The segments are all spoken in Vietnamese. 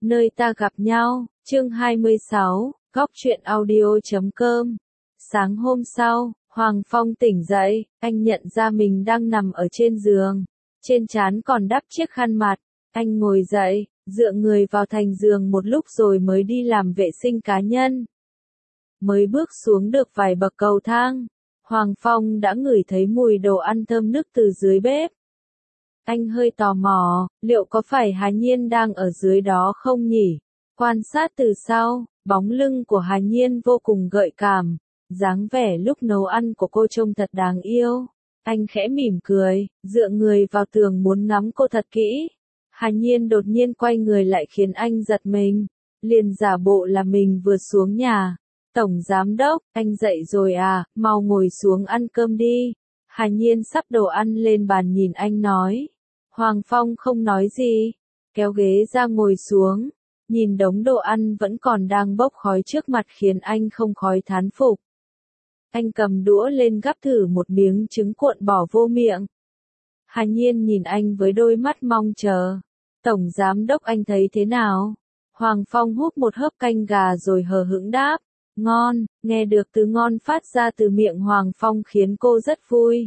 nơi ta gặp nhau, chương 26, góc truyện audio.com. Sáng hôm sau, Hoàng Phong tỉnh dậy, anh nhận ra mình đang nằm ở trên giường, trên trán còn đắp chiếc khăn mặt. Anh ngồi dậy, dựa người vào thành giường một lúc rồi mới đi làm vệ sinh cá nhân. Mới bước xuống được vài bậc cầu thang, Hoàng Phong đã ngửi thấy mùi đồ ăn thơm nức từ dưới bếp. Anh hơi tò mò, liệu có phải Hà Nhiên đang ở dưới đó không nhỉ? Quan sát từ sau, bóng lưng của Hà Nhiên vô cùng gợi cảm, dáng vẻ lúc nấu ăn của cô trông thật đáng yêu. Anh khẽ mỉm cười, dựa người vào tường muốn ngắm cô thật kỹ. Hà Nhiên đột nhiên quay người lại khiến anh giật mình, liền giả bộ là mình vừa xuống nhà. Tổng giám đốc, anh dậy rồi à, mau ngồi xuống ăn cơm đi. Hà Nhiên sắp đồ ăn lên bàn nhìn anh nói. Hoàng Phong không nói gì, kéo ghế ra ngồi xuống, nhìn đống đồ ăn vẫn còn đang bốc khói trước mặt khiến anh không khỏi thán phục. Anh cầm đũa lên gắp thử một miếng trứng cuộn bỏ vô miệng. Hà Nhiên nhìn anh với đôi mắt mong chờ. Tổng giám đốc anh thấy thế nào? Hoàng Phong húp một hớp canh gà rồi hờ hững đáp. Ngon, nghe được từ ngon phát ra từ miệng Hoàng Phong khiến cô rất vui.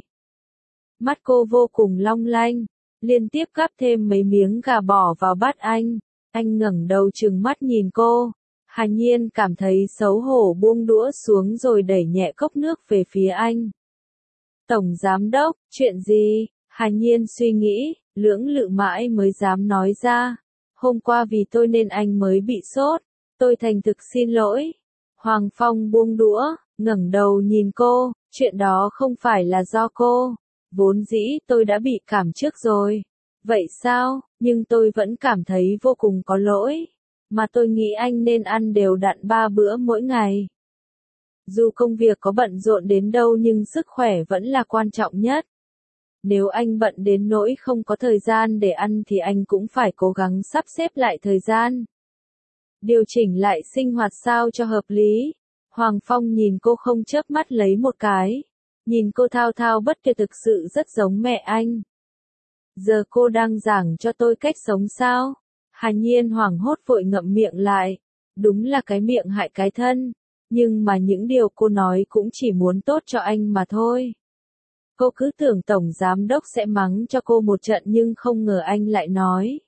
Mắt cô vô cùng long lanh, liên tiếp gắp thêm mấy miếng gà bỏ vào bát anh. Anh ngẩng đầu trừng mắt nhìn cô. Hà Nhiên cảm thấy xấu hổ buông đũa xuống rồi đẩy nhẹ cốc nước về phía anh. Tổng giám đốc, chuyện gì? Hà Nhiên suy nghĩ, lưỡng lự mãi mới dám nói ra. Hôm qua vì tôi nên anh mới bị sốt. Tôi thành thực xin lỗi. Hoàng Phong buông đũa, ngẩng đầu nhìn cô, chuyện đó không phải là do cô. Vốn dĩ tôi đã bị cảm trước rồi. Vậy sao, nhưng tôi vẫn cảm thấy vô cùng có lỗi. Mà tôi nghĩ anh nên ăn đều đặn 3 bữa mỗi ngày. Dù công việc có bận rộn đến đâu nhưng sức khỏe vẫn là quan trọng nhất. Nếu anh bận đến nỗi không có thời gian để ăn thì anh cũng phải cố gắng sắp xếp lại thời gian. Điều chỉnh lại sinh hoạt sao cho hợp lý. Hoàng Phong nhìn cô không chớp mắt lấy một cái. Nhìn cô thao thao bất tuyệt thực sự rất giống mẹ anh. Giờ cô đang giảng cho tôi cách sống sao? Hà Nhiên hoảng hốt vội ngậm miệng lại. Đúng là cái miệng hại cái thân. Nhưng mà những điều cô nói cũng chỉ muốn tốt cho anh mà thôi. Cô cứ tưởng tổng giám đốc sẽ mắng cho cô một trận nhưng không ngờ anh lại nói.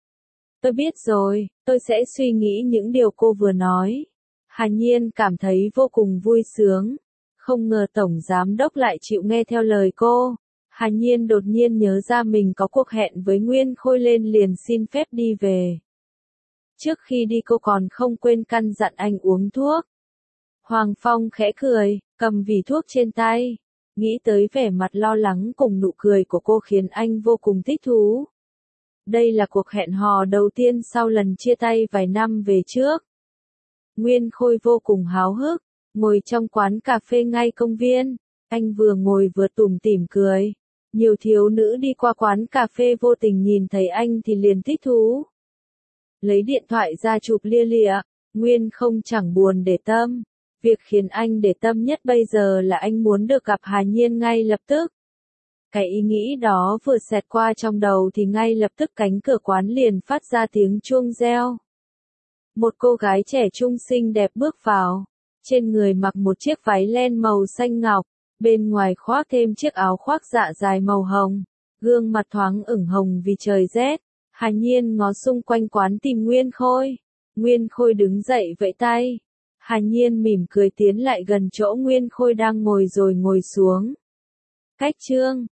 Tôi biết rồi, tôi sẽ suy nghĩ những điều cô vừa nói. Hà Nhiên cảm thấy vô cùng vui sướng. Không ngờ tổng giám đốc lại chịu nghe theo lời cô. Hà Nhiên đột nhiên nhớ ra mình có cuộc hẹn với Nguyên Khôi lên liền xin phép đi về. Trước khi đi cô còn không quên căn dặn anh uống thuốc. Hoàng Phong khẽ cười, cầm vỉ thuốc trên tay. Nghĩ tới vẻ mặt lo lắng cùng nụ cười của cô khiến anh vô cùng thích thú. Đây là cuộc hẹn hò đầu tiên sau lần chia tay vài năm về trước. Nguyên Khôi vô cùng háo hức, ngồi trong quán cà phê ngay công viên. Anh vừa ngồi vừa tủm tỉm cười. Nhiều thiếu nữ đi qua quán cà phê vô tình nhìn thấy anh thì liền thích thú. Lấy điện thoại ra chụp lia lịa, Nguyên không chẳng buồn để tâm. Việc khiến anh để tâm nhất bây giờ là anh muốn được gặp Hà Nhiên ngay lập tức. Cái ý nghĩ đó vừa xẹt qua trong đầu thì ngay lập tức cánh cửa quán liền phát ra tiếng chuông reo. Một cô gái trẻ trung xinh đẹp bước vào. Trên người mặc một chiếc váy len màu xanh ngọc, bên ngoài khoác thêm chiếc áo khoác dạ dài màu hồng. Gương mặt thoáng ửng hồng vì trời rét. Hà Nhiên ngó xung quanh quán tìm Nguyên Khôi. Nguyên Khôi đứng dậy vẫy tay. Hà Nhiên mỉm cười tiến lại gần chỗ Nguyên Khôi đang ngồi rồi ngồi xuống. Cách chương